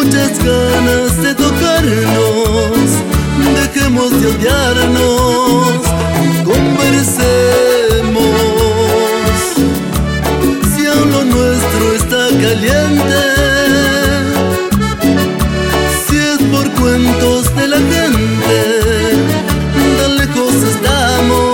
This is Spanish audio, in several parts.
muchas ganas de tocarnos, dejemos de odiarnos, conversemos. Si aún lo nuestro está caliente, si es por cuentos de la gente, tan lejos estamos.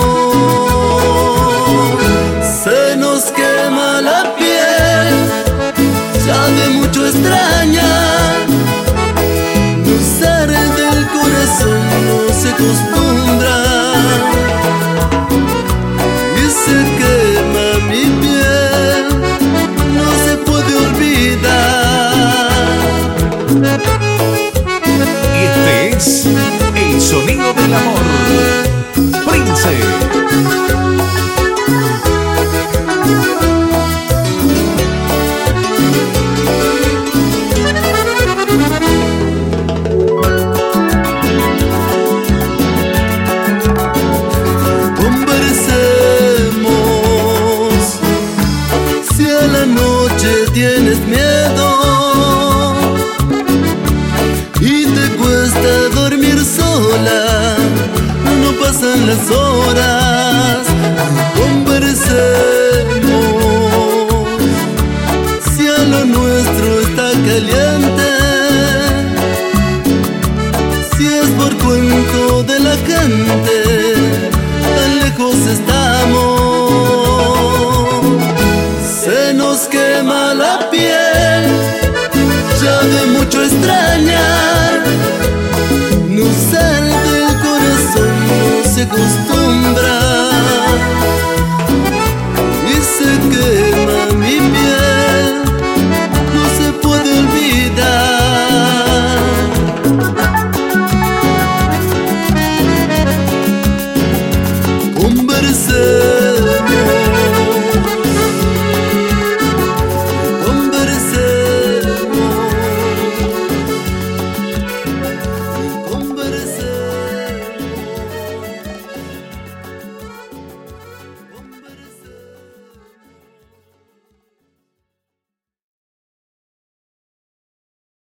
Se nos quema la piel, ya de mucho extrañar, nos arde el corazón, no se acostumbra, y se quema mi piel, no se puede olvidar. Y este es el sonido del amor, Prince. Tienes miedo y te cuesta dormir sola, no pasan las horas, conversemos. Si a lo nuestro está caliente, si es por cuento de la gente, tan lejos estamos. Se nos quema la piel, ya de mucho extrañar.